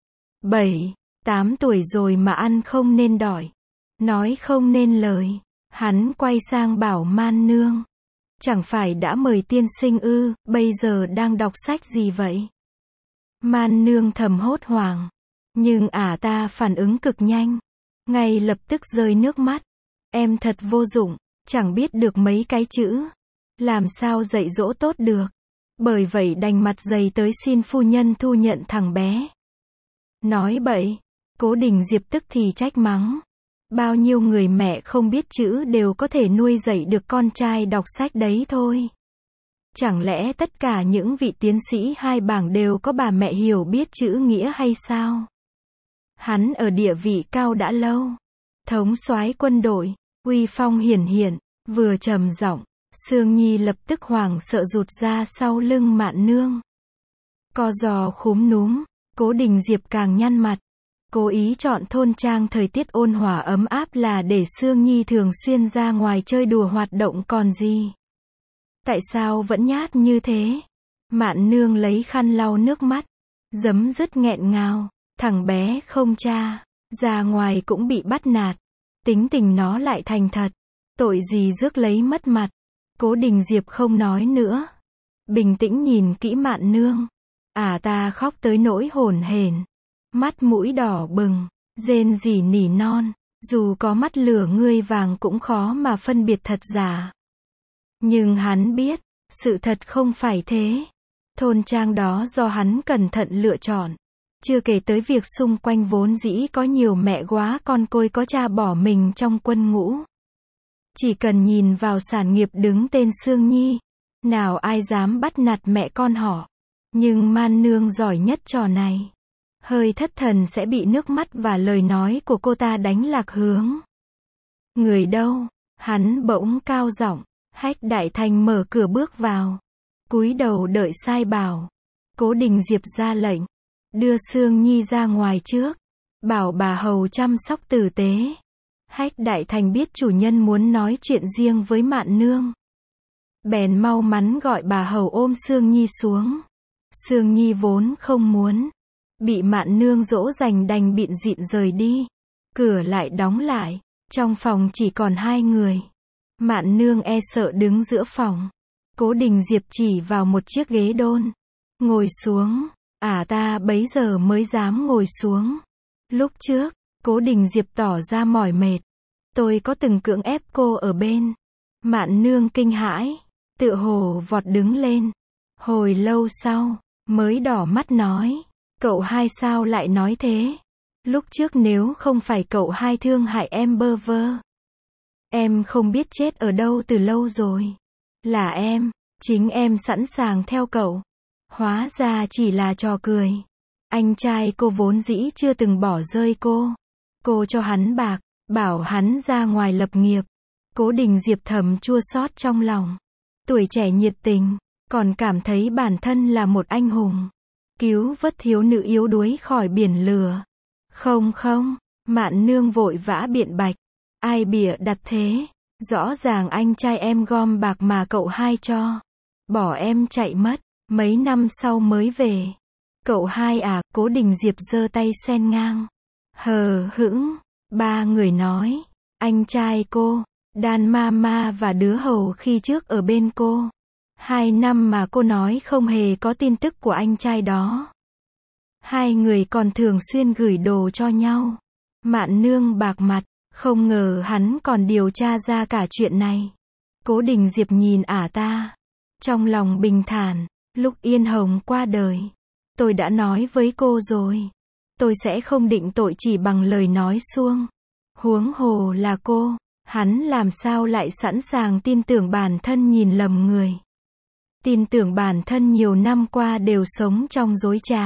7-8 tuổi rồi mà ăn không nên đỏi. Nói không nên lời. Hắn quay sang bảo Man nương. Chẳng phải đã mời tiên sinh ư, bây giờ đang đọc sách gì vậy? Man nương thầm hốt hoảng. Nhưng ta phản ứng cực nhanh. Ngay lập tức rơi nước mắt. Em thật vô dụng, chẳng biết được mấy cái chữ. Làm sao dạy dỗ tốt được. Bởi vậy đành mặt dày tới xin phu nhân thu nhận thằng bé. Nói bậy. Cố Đình Diệp tức thì trách mắng. Bao nhiêu người mẹ không biết chữ đều có thể nuôi dạy được con trai đọc sách đấy thôi. Chẳng lẽ tất cả những vị tiến sĩ 2 bảng đều có bà mẹ hiểu biết chữ nghĩa hay sao? Hắn ở địa vị cao đã lâu. Thống soái quân đội, uy phong hiển hiện, vừa trầm giọng, Sương Nhi lập tức hoảng sợ rụt ra sau lưng Mạn nương. Co giò khúm núm, Cố Đình Diệp càng nhăn mặt. Cố ý chọn thôn trang thời tiết ôn hòa ấm áp là để Sương Nhi thường xuyên ra ngoài chơi đùa hoạt động còn gì. Tại sao vẫn nhát như thế? Mạn nương lấy khăn lau nước mắt. Giấm dứt nghẹn ngào. Thằng bé không cha. Ra ngoài cũng bị bắt nạt. Tính tình nó lại thành thật. Tội gì rước lấy mất mặt. Cố Đình Diệp không nói nữa. Bình tĩnh nhìn kỹ Mạn nương. Ta khóc tới nỗi hổn hển. Mắt mũi đỏ bừng. Rên rỉ nỉ non. Dù có mắt lửa ngươi vàng cũng khó mà phân biệt thật giả. Nhưng hắn biết, sự thật không phải thế. Thôn trang đó do hắn cẩn thận lựa chọn. Chưa kể tới việc xung quanh vốn dĩ có nhiều mẹ góa con côi có cha bỏ mình trong quân ngũ. Chỉ cần nhìn vào sản nghiệp đứng tên Sương Nhi, nào ai dám bắt nạt mẹ con họ. Nhưng Man Nương giỏi nhất trò này. Hơi thất thần sẽ bị nước mắt và lời nói của cô ta đánh lạc hướng. Người đâu? Hắn bỗng cao giọng. Hách Đại Thành mở cửa bước vào. Cúi đầu đợi sai bảo. Cố Đình Diệp ra lệnh. Đưa Sương Nhi ra ngoài trước. Bảo bà hầu chăm sóc tử tế. Hách Đại Thành biết chủ nhân muốn nói chuyện riêng với Mạn Nương. Bèn mau mắn gọi bà hầu ôm Sương Nhi xuống. Sương Nhi vốn không muốn. Bị Mạn Nương dỗ dành đành bịn dịn rời đi. Cửa lại đóng lại. Trong phòng chỉ còn hai người. Mạn Nương e sợ đứng giữa phòng. Cố Đình Diệp chỉ vào một chiếc ghế đôn. Ngồi xuống. Ta bấy giờ mới dám ngồi xuống. Lúc trước, Cố Đình Diệp tỏ ra mỏi mệt. Tôi có từng cưỡng ép cô ở bên. Mạn Nương kinh hãi. Tựa hồ vọt đứng lên. Hồi lâu sau, mới đỏ mắt nói. Cậu hai sao lại nói thế? Lúc trước nếu không phải cậu hai thương hại em bơ vơ. Em không biết chết ở đâu từ lâu rồi. Là em, chính em sẵn sàng theo cậu. Hóa ra chỉ là trò cười. Anh trai cô vốn dĩ chưa từng bỏ rơi cô. Cô cho hắn bạc, bảo hắn ra ngoài lập nghiệp. Cố Đình Diệp thầm chua xót trong lòng. Tuổi trẻ nhiệt tình, còn cảm thấy bản thân là một anh hùng. Cứu vớt thiếu nữ yếu đuối khỏi biển lửa. Không, Mạn Nương vội vã biện bạch. Ai bịa đặt thế? Rõ ràng anh trai em gom bạc mà cậu hai cho. Bỏ em chạy mất, mấy năm sau mới về. Cậu hai à? Cố Đình Diệp giơ tay xen ngang. Hờ hững, ba người nói. Anh trai cô, Đan Mama và đứa hầu khi trước ở bên cô. 2 năm mà cô nói không hề có tin tức của anh trai đó. Hai người còn thường xuyên gửi đồ cho nhau. Mạn Nương bạc mặt, không ngờ hắn còn điều tra ra cả chuyện này. Cố Đình Diệp nhìn ta. Trong lòng bình thản, lúc Yên Hồng qua đời. Tôi đã nói với cô rồi. Tôi sẽ không định tội chỉ bằng lời nói suông. Huống hồ là cô. Hắn làm sao lại sẵn sàng tin tưởng bản thân nhìn lầm người. Tin tưởng bản thân nhiều năm qua đều sống trong dối trá.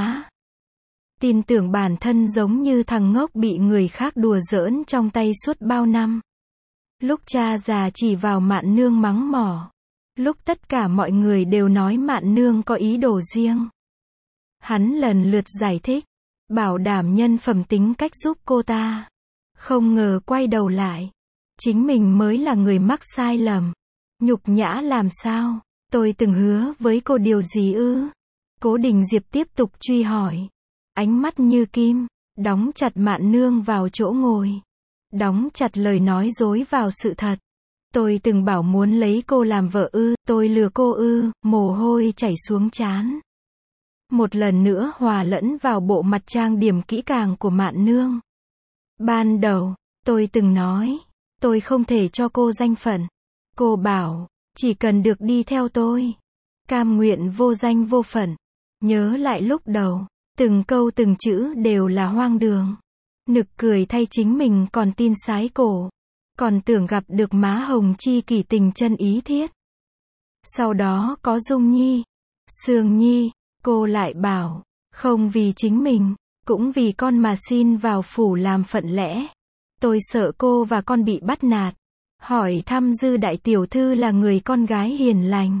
Tin tưởng bản thân giống như thằng ngốc bị người khác đùa giỡn trong tay suốt bao năm. Lúc cha già chỉ vào Mạn Nương mắng mỏ. Lúc tất cả mọi người đều nói Mạn Nương có ý đồ riêng. Hắn lần lượt giải thích. Bảo đảm nhân phẩm tính cách giúp cô ta. Không ngờ quay đầu lại. Chính mình mới là người mắc sai lầm. Nhục nhã làm sao? Tôi từng hứa với cô điều gì ư? Cố Đình Diệp tiếp tục truy hỏi. Ánh mắt như kim, đóng chặt Mạn Nương vào chỗ ngồi. Đóng chặt lời nói dối vào sự thật. Tôi từng bảo muốn lấy cô làm vợ ư? Tôi lừa cô ư? Mồ hôi chảy xuống trán. Một lần nữa hòa lẫn vào bộ mặt trang điểm kỹ càng của Mạn Nương. Ban đầu, tôi từng nói, tôi không thể cho cô danh phận. Cô bảo, chỉ cần được đi theo tôi. Cam nguyện vô danh vô phận. Nhớ lại lúc đầu, từng câu từng chữ đều là hoang đường. Nực cười thay chính mình còn tin sái cổ. Còn tưởng gặp được má hồng chi kỷ tình chân ý thiết. Sau đó có Dung Nhi, Sương Nhi, cô lại bảo, không vì chính mình, cũng vì con mà xin vào phủ làm phận lẽ. Tôi sợ cô và con bị bắt nạt. Hỏi thăm Dư đại tiểu thư là người con gái hiền lành.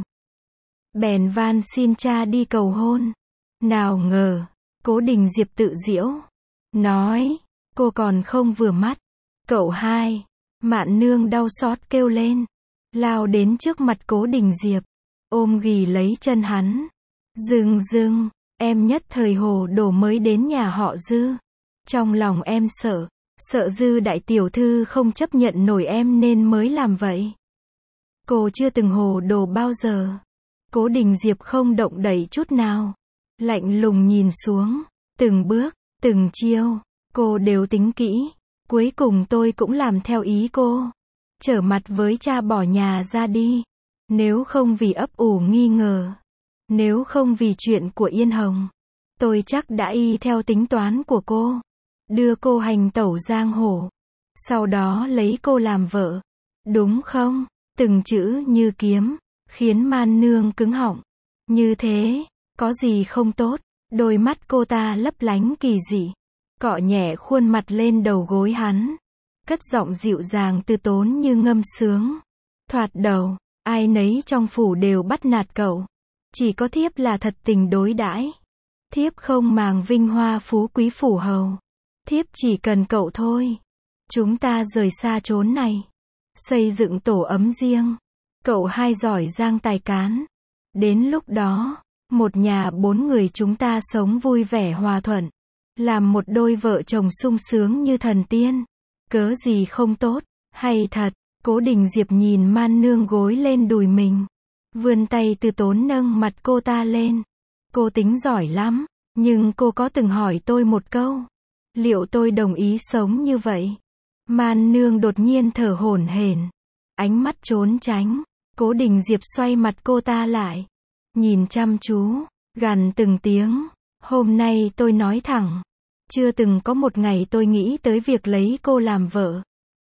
Bèn van xin cha đi cầu hôn. Nào ngờ, Cố Đình Diệp tự giễu. Nói, cô còn không vừa mắt. Cậu hai, Mạn Nương đau xót kêu lên. Lao đến trước mặt Cố Đình Diệp. Ôm ghì lấy chân hắn. Dừng, em nhất thời hồ đồ mới đến nhà họ Dư. Trong lòng em sợ Dư đại tiểu thư không chấp nhận nổi em nên mới làm vậy. Cô chưa từng hồ đồ bao giờ. Cố Đình Diệp không động đậy chút nào. Lạnh lùng nhìn xuống. Từng bước, từng chiêu, cô đều tính kỹ. Cuối cùng tôi cũng làm theo ý cô. Trở mặt với cha bỏ nhà ra đi. Nếu không vì ấp ủ nghi ngờ. Nếu không vì chuyện của Yên Hồng. Tôi chắc đã y theo tính toán của cô. Đưa cô hành tẩu giang hồ. Sau đó lấy cô làm vợ. đúng không? Từng chữ như kiếm, khiến Man Nương cứng họng. Như thế, có gì không tốt? Đôi mắt cô ta lấp lánh kỳ dị, cọ nhẹ khuôn mặt lên đầu gối hắn, cất giọng dịu dàng từ tốn như ngâm sướng. Thoạt đầu, ai nấy trong phủ đều bắt nạt cậu. Chỉ có thiếp là thật tình đối đãi. Thiếp không màng vinh hoa phú quý phủ hầu. Thiếp chỉ cần cậu thôi. Chúng ta rời xa chốn này, xây dựng tổ ấm riêng. Cậu hai giỏi giang tài cán. Đến lúc đó, một nhà 4 người chúng ta sống vui vẻ hòa thuận, làm một đôi vợ chồng sung sướng như thần tiên. Cớ gì không tốt, hay thật. Cố Đình Diệp nhìn Man Nương gối lên đùi mình, vươn tay từ tốn nâng mặt cô ta lên. Cô tính giỏi lắm, nhưng cô có từng hỏi tôi một câu, liệu tôi đồng ý sống như vậy? Man Nương đột nhiên thở hổn hển, ánh mắt trốn tránh. Cố Đình Diệp xoay mặt cô ta lại, nhìn chăm chú, gằn từng tiếng. Hôm nay tôi nói thẳng, chưa từng có một ngày tôi nghĩ tới việc lấy cô làm vợ.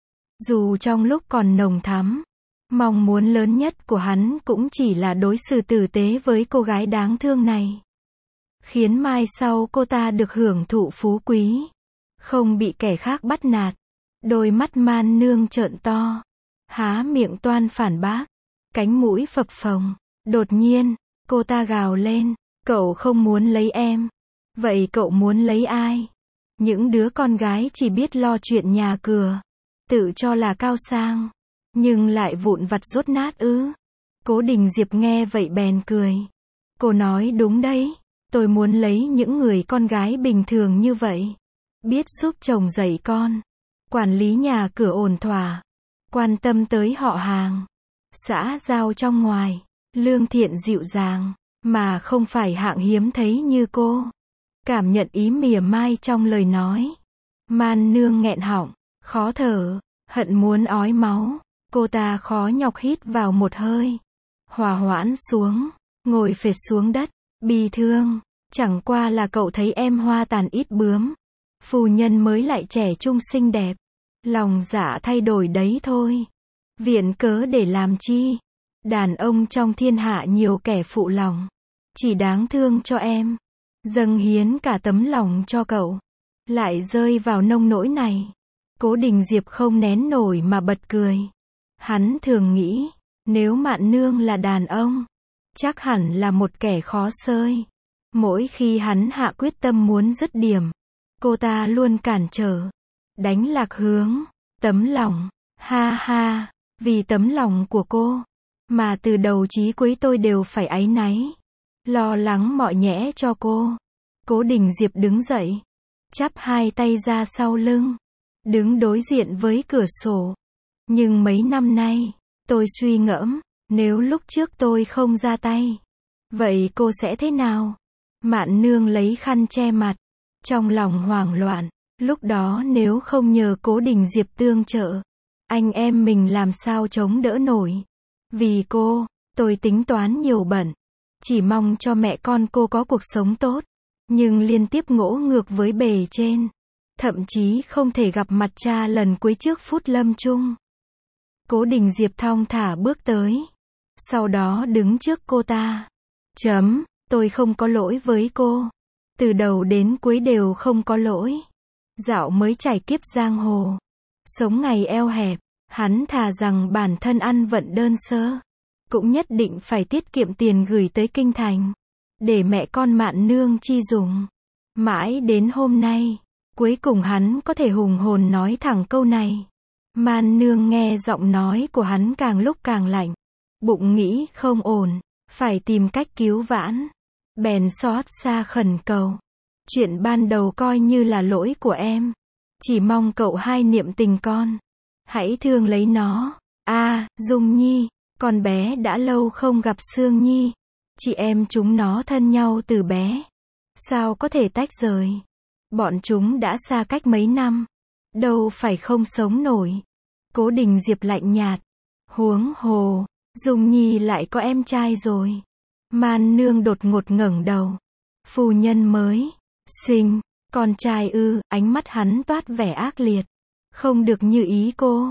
Dù trong lúc còn nồng thắm, mong muốn lớn nhất của hắn cũng chỉ là đối xử tử tế với cô gái đáng thương này, khiến mai sau cô ta được hưởng thụ phú quý, không bị kẻ khác bắt nạt. Đôi mắt Man Nương trợn to, há miệng toan phản bác, cánh mũi phập phồng. Đột nhiên, cô ta gào lên, cậu không muốn lấy em. Vậy cậu muốn lấy ai? Những đứa con gái chỉ biết lo chuyện nhà cửa, tự cho là cao sang, nhưng lại vụn vặt dốt nát ư? Cố Đình Diệp nghe vậy bèn cười. Cô nói đúng đấy, tôi muốn lấy những người con gái bình thường như vậy, biết giúp chồng dạy con, quản lý nhà cửa ổn thỏa, quan tâm tới họ hàng, xã giao trong ngoài, lương thiện dịu dàng, mà không phải hạng hiếm thấy như cô. Cảm nhận ý mỉa mai trong lời nói, Man Nương nghẹn họng, khó thở, hận muốn ói máu. Cô ta khó nhọc hít vào một hơi, hòa hoãn xuống, ngồi phệt xuống đất, bi thương. Chẳng qua là cậu thấy em hoa tàn ít bướm, phu nhân mới lại trẻ trung xinh đẹp, lòng dạ thay đổi đấy thôi. Viện cớ để làm chi? Đàn ông trong thiên hạ nhiều kẻ phụ lòng, chỉ đáng thương cho em, dâng hiến cả tấm lòng cho cậu, lại rơi vào nông nỗi này. Cố Đình Diệp không nén nổi mà bật cười. Hắn thường nghĩ, nếu Mạn Nương là đàn ông, chắc hẳn là một kẻ khó xơi. Mỗi khi hắn hạ quyết tâm muốn dứt điểm, cô ta luôn cản trở, đánh lạc hướng. Tấm lòng, ha ha, vì tấm lòng của cô, mà từ đầu chí cuối tôi đều phải áy náy, lo lắng mọi nhẽ cho cô. Cố Đình Diệp đứng dậy, chắp hai tay ra sau lưng, đứng đối diện với cửa sổ. Nhưng mấy năm nay, tôi suy ngẫm, nếu lúc trước tôi không ra tay, vậy cô sẽ thế nào? Mạn Nương lấy khăn che mặt, trong lòng hoảng loạn. Lúc đó nếu không nhờ Cố Đình Diệp tương trợ, anh em mình làm sao chống đỡ nổi. Vì cô, tôi tính toán nhiều bận, chỉ mong cho mẹ con cô có cuộc sống tốt, nhưng liên tiếp ngỗ ngược với bề trên, thậm chí không thể gặp mặt cha lần cuối trước phút lâm chung. Cố Đình Diệp thong thả bước tới, sau đó đứng trước cô ta. Tôi không có lỗi với cô, từ đầu đến cuối đều không có lỗi. Dạo mới trải kiếp giang hồ, sống ngày eo hẹp, hắn thà rằng bản thân ăn vận đơn sơ, cũng nhất định phải tiết kiệm tiền gửi tới kinh thành, để mẹ con Mạn Nương chi dùng. Mãi đến hôm nay, cuối cùng hắn có thể hùng hồn nói thẳng câu này. Man Nương nghe giọng nói của hắn càng lúc càng lạnh, bụng nghĩ không ổn, phải tìm cách cứu vãn, bèn xót xa khẩn cầu. Chuyện ban đầu coi như là lỗi của em, chỉ mong cậu hai niệm tình con, hãy thương lấy nó. Dung Nhi, con bé đã lâu không gặp Sương Nhi, chị em chúng nó thân nhau từ bé, sao có thể tách rời? Bọn chúng đã xa cách mấy năm, đâu phải không sống nổi. Cố Đình Diệp lạnh nhạt, huống hồ, Dung Nhi lại có em trai rồi. Man Nương đột ngột ngẩng đầu, phu nhân mới sinh con trai ư? Ánh mắt hắn toát vẻ ác liệt, không được như ý cô.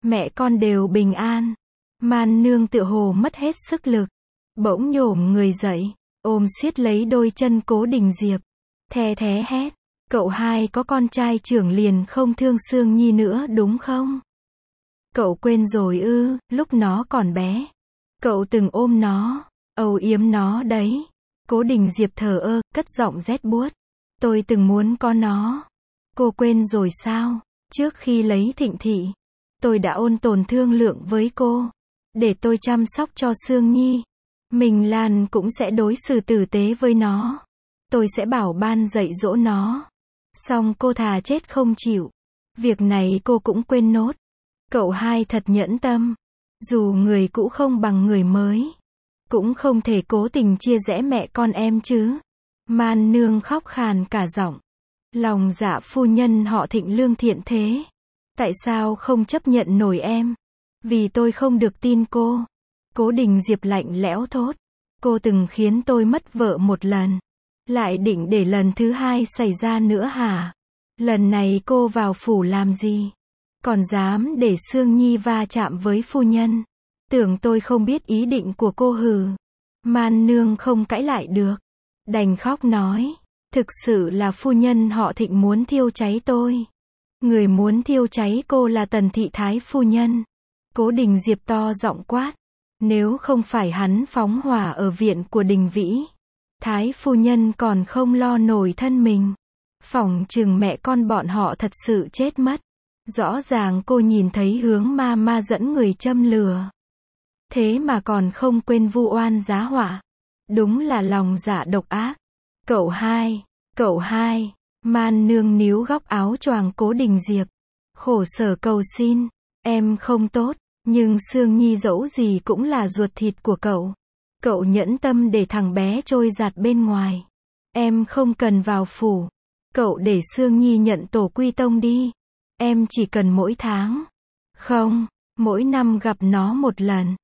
Mẹ con đều bình an. Man Nương tựa hồ mất hết sức lực. Bỗng nhổm người dậy, ôm siết lấy đôi chân Cố Đình Diệp. The thé hét. Cậu hai có con trai trưởng liền không thương Sương Nhi nữa đúng không? Cậu quên rồi ư, lúc nó còn bé. Cậu từng ôm nó, âu yếm nó đấy. Cố Đình Diệp thờ ơ, cất giọng rét buốt. Tôi từng muốn có nó. Cô quên rồi sao? Trước khi lấy Thịnh Thị, tôi đã ôn tồn thương lượng với cô. Để tôi chăm sóc cho Sương Nhi. Mình Lan cũng sẽ đối xử tử tế với nó. Tôi sẽ bảo ban dạy dỗ nó. Xong cô thà chết không chịu. Việc này cô cũng quên nốt. Cậu hai thật nhẫn tâm. Dù người cũ không bằng người mới, cũng không thể cố tình chia rẽ mẹ con em chứ. Man Nương khóc khàn cả giọng. Lòng dạ phu nhân họ Thịnh lương thiện thế. Tại sao không chấp nhận nổi em? Vì tôi không được tin cô. Cố Đình Diệp lạnh lẽo thốt. Cô từng khiến tôi mất vợ một lần. Lại định để lần thứ hai xảy ra nữa hả? Lần này cô vào phủ làm gì? Còn dám để Sương Nhi va chạm với phu nhân. Tưởng tôi không biết ý định của cô hừ. Man Nương không cãi lại được. Đành khóc nói. Thực sự là phu nhân họ Thịnh muốn thiêu cháy tôi. Người muốn thiêu cháy cô là Tần Thị Thái phu nhân. Cố Đình Diệp to giọng quát. Nếu không phải hắn phóng hỏa ở viện của Đình Vĩ, Thái phu nhân còn không lo nổi thân mình. Phỏng chừng mẹ con bọn họ thật sự chết mất. Rõ ràng cô nhìn thấy hướng ma dẫn người châm lửa. Thế mà còn không quên vu oan giá họa. Đúng là lòng dạ độc ác. Cậu hai. Man Nương níu góc áo choàng Cố Đình Diệp. Khổ sở cầu xin. Em không tốt, nhưng Sương Nhi dẫu gì cũng là ruột thịt của cậu. Cậu nhẫn tâm để thằng bé trôi giạt bên ngoài. Em không cần vào phủ. Cậu để Sương Nhi nhận tổ quy tông đi. Em chỉ cần mỗi tháng. Không, mỗi năm gặp nó một lần.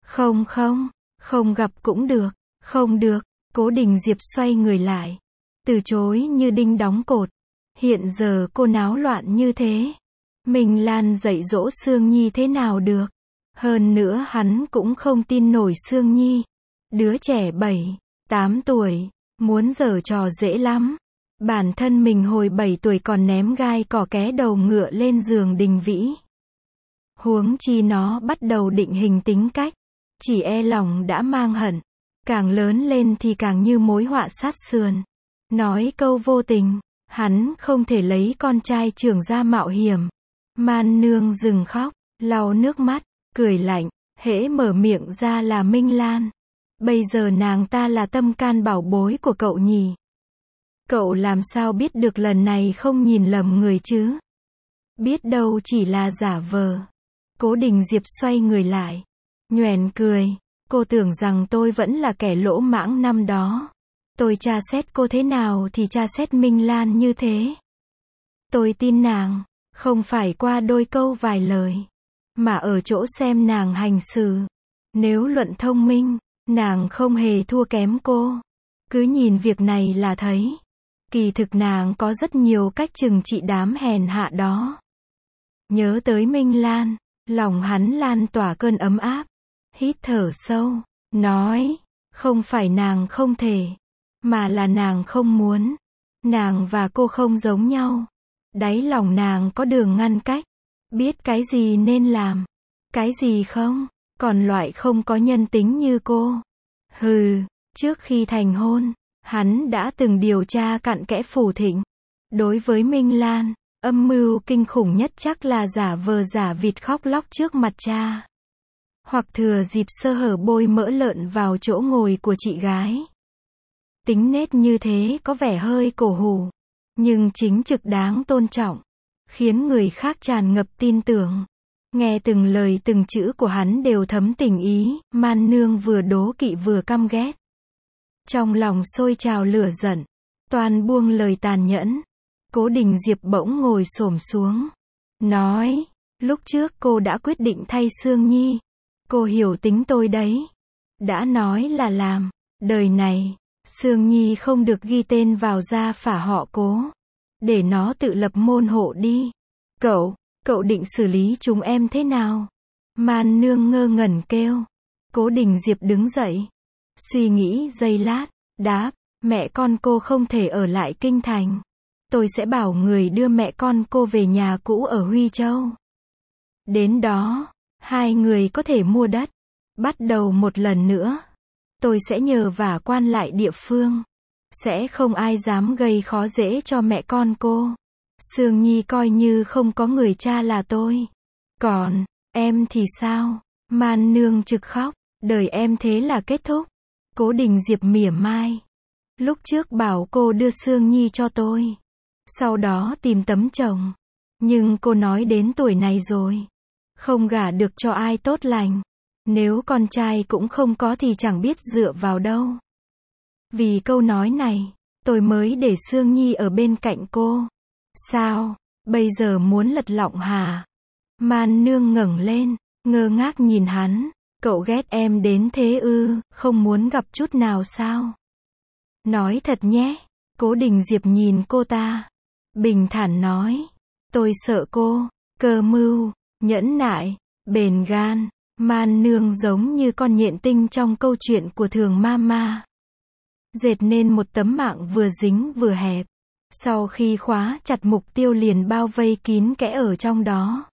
Không gặp cũng được. Không được. Cố Đình Diệp xoay người lại. Từ chối như đinh đóng cột. Hiện giờ cô náo loạn như thế. Mình Lan dạy dỗ Sương Nhi thế nào được. Hơn nữa hắn cũng không tin nổi Sương Nhi. Đứa trẻ 7, 8 tuổi, muốn giở trò dễ lắm. Bản thân mình hồi 7 tuổi còn ném gai cỏ ké đầu ngựa lên giường Đình Vĩ. Huống chi nó bắt đầu định hình tính cách. Chỉ e lòng đã mang hận. Càng lớn lên thì càng như mối họa sát sườn. Nói câu vô tình, hắn không thể lấy con trai trưởng ra mạo hiểm. Man Nương dừng khóc, lau nước mắt, cười lạnh, hễ mở miệng ra là Minh Lan. Bây giờ nàng ta là tâm can bảo bối của cậu nhỉ. Cậu làm sao biết được lần này không nhìn lầm người chứ? Biết đâu chỉ là giả vờ. Cố Đình Diệp xoay người lại, nhoẻn cười. Cô tưởng rằng tôi vẫn là kẻ lỗ mãng năm đó. Tôi tra xét cô thế nào thì tra xét Minh Lan như thế. Tôi tin nàng, không phải qua đôi câu vài lời, mà ở chỗ xem nàng hành xử. Nếu luận thông minh, nàng không hề thua kém cô. Cứ nhìn việc này là thấy. Kỳ thực nàng có rất nhiều cách trừng trị đám hèn hạ đó. Nhớ tới Minh Lan, lòng hắn lan tỏa cơn ấm áp. Hít thở sâu, nói, không phải nàng không thể, mà là nàng không muốn. Nàng và cô không giống nhau. Đáy lòng nàng có đường ngăn cách. Biết cái gì nên làm, cái gì không. Còn loại không có nhân tính như cô. Hừ, trước khi thành hôn, hắn đã từng điều tra cặn kẽ Phủ Thịnh. Đối với Minh Lan, âm mưu kinh khủng nhất chắc là giả vờ giả vịt khóc lóc trước mặt cha. Hoặc thừa dịp sơ hở bôi mỡ lợn vào chỗ ngồi của chị gái. Tính nết như thế có vẻ hơi cổ hủ, nhưng chính trực đáng tôn trọng, khiến người khác tràn ngập tin tưởng. Nghe từng lời từng chữ của hắn đều thấm tình ý, Man Nương vừa đố kỵ vừa căm ghét. Trong lòng sôi trào lửa giận, toàn buông lời tàn nhẫn. Cố Đình Diệp bỗng ngồi xổm xuống, nói, lúc trước cô đã quyết định thay Sương Nhi. Cô hiểu tính tôi đấy. Đã nói là làm, đời này, Sương Nhi không được ghi tên vào gia phả họ Cố. Để nó tự lập môn hộ đi. Cậu, Cậu định xử lý chúng em thế nào? Man Nương ngơ ngẩn kêu. Cố Đình Diệp đứng dậy. Suy nghĩ giây lát, đáp, mẹ con cô không thể ở lại kinh thành. Tôi sẽ bảo người đưa mẹ con cô về nhà cũ ở Huy Châu. Đến đó, hai người có thể mua đất. Bắt đầu một lần nữa. Tôi sẽ nhờ vả quan lại địa phương. Sẽ không ai dám gây khó dễ cho mẹ con cô. Sương Nhi coi như không có người cha là tôi. Còn, em thì sao? Man Nương trực khóc. Đời em thế là kết thúc. Cố Đình Diệp mỉa mai. Lúc trước bảo cô đưa Sương Nhi cho tôi. Sau đó tìm tấm chồng. Nhưng cô nói đến tuổi này rồi. Không gả được cho ai tốt lành. Nếu con trai cũng không có thì chẳng biết dựa vào đâu. Vì câu nói này, tôi mới để Sương Nhi ở bên cạnh cô. Sao? Bây giờ muốn lật lọng hả? Man Nương ngẩng lên, ngơ ngác nhìn hắn. Cậu ghét em đến thế ư, không muốn gặp chút nào sao? Nói thật nhé. Cố Đình Diệp nhìn cô ta. Bình thản nói. Tôi sợ cô, cơ mưu, nhẫn nại, bền gan. Man Nương giống như con nhện tinh trong câu chuyện của Thường Mama. Dệt nên một tấm mạng vừa dính vừa hẹp. Sau khi khóa chặt mục tiêu liền bao vây kín kẽ ở trong đó.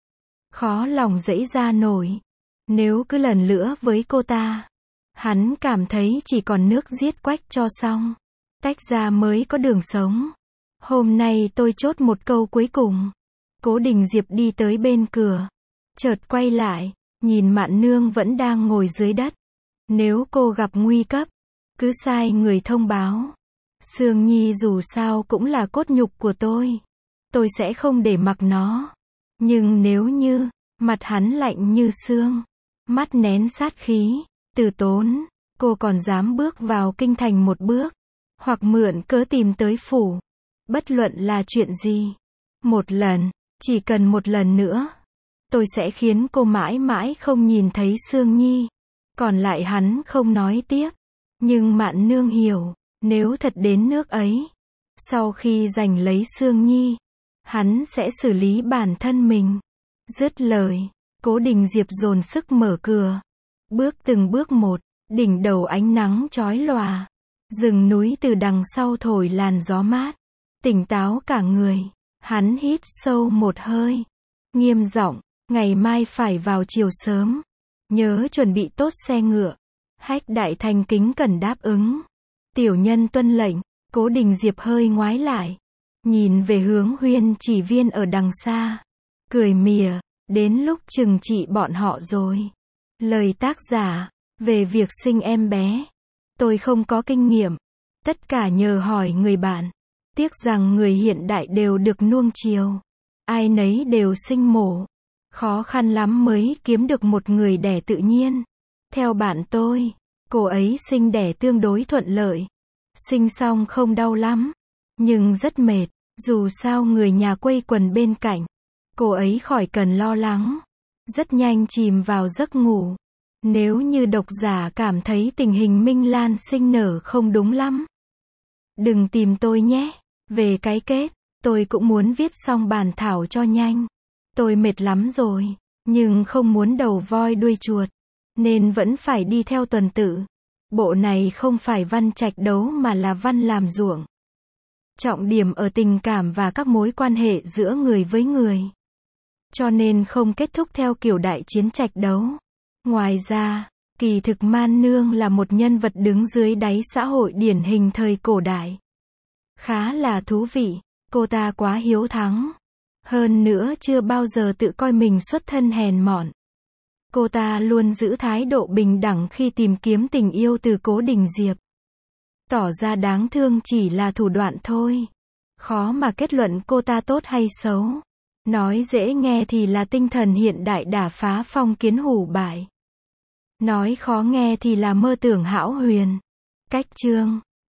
Khó lòng giãy ra nổi. Nếu cứ lần lữa với cô ta, hắn cảm thấy chỉ còn nước giết quách cho xong. Tách ra mới có đường sống. Hôm nay tôi chốt một câu cuối cùng. Cố Đình Diệp đi tới bên cửa. Chợt quay lại, nhìn Mạn Nương vẫn đang ngồi dưới đất. Nếu cô gặp nguy cấp, cứ sai người thông báo. Sương Nhi dù sao cũng là cốt nhục của tôi. Tôi sẽ không để mặc nó. Nhưng nếu như, mặt hắn lạnh như xương, mắt nén sát khí, Từ Tốn, cô còn dám bước vào kinh thành một bước, hoặc mượn cớ tìm tới phủ. Bất luận là chuyện gì. Một lần, chỉ cần một lần nữa. Tôi sẽ khiến cô mãi mãi không nhìn thấy Sương Nhi. Còn lại hắn không nói tiếp. Nhưng Mạn Nương hiểu, nếu thật đến nước ấy, sau khi giành lấy Sương Nhi, hắn sẽ xử lý bản thân mình. Dứt lời, Cố Đình Diệp dồn sức mở cửa. Bước từng bước một, đỉnh đầu ánh nắng chói lòa. Rừng núi từ đằng sau thổi làn gió mát. Tỉnh táo cả người, hắn hít sâu một hơi. Nghiêm giọng, ngày mai phải vào chiều sớm. Nhớ chuẩn bị tốt xe ngựa. Hách Đại thành kính cẩn đáp ứng. Tiểu nhân tuân lệnh. Cố Đình Diệp hơi ngoái lại, nhìn về hướng Huyên Chỉ Viên ở đằng xa, cười mỉa, đến lúc trừng trị bọn họ rồi. Lời tác giả, về việc sinh em bé, tôi không có kinh nghiệm, tất cả nhờ hỏi người bạn. Tiếc rằng người hiện đại đều được nuông chiều, ai nấy đều sinh mổ, khó khăn lắm mới kiếm được một người đẻ tự nhiên. Theo bạn tôi, cô ấy sinh đẻ tương đối thuận lợi. Sinh xong không đau lắm, nhưng rất mệt, dù sao người nhà quây quần bên cạnh. Cô ấy khỏi cần lo lắng, rất nhanh chìm vào giấc ngủ. Nếu như độc giả cảm thấy tình hình Minh Lan sinh nở không đúng lắm, đừng tìm tôi nhé. Về cái kết, tôi cũng muốn viết xong bản thảo cho nhanh. Tôi mệt lắm rồi, nhưng không muốn đầu voi đuôi chuột, nên vẫn phải đi theo tuần tự. Bộ này không phải văn trạch đấu mà là văn làm ruộng. Trọng điểm ở tình cảm và các mối quan hệ giữa người với người. Cho nên không kết thúc theo kiểu đại chiến trạch đấu. Ngoài ra, kỳ thực Man Nương là một nhân vật đứng dưới đáy xã hội điển hình thời cổ đại. Khá là thú vị, cô ta quá hiếu thắng. Hơn nữa chưa bao giờ tự coi mình xuất thân hèn mọn. Cô ta luôn giữ thái độ bình đẳng khi tìm kiếm tình yêu từ Cố Đình Diệp. Tỏ ra đáng thương chỉ là thủ đoạn thôi. Khó mà kết luận cô ta tốt hay xấu. Nói dễ nghe thì là tinh thần hiện đại đả phá phong kiến hủ bại. Nói khó nghe thì là mơ tưởng hão huyền. Cách chương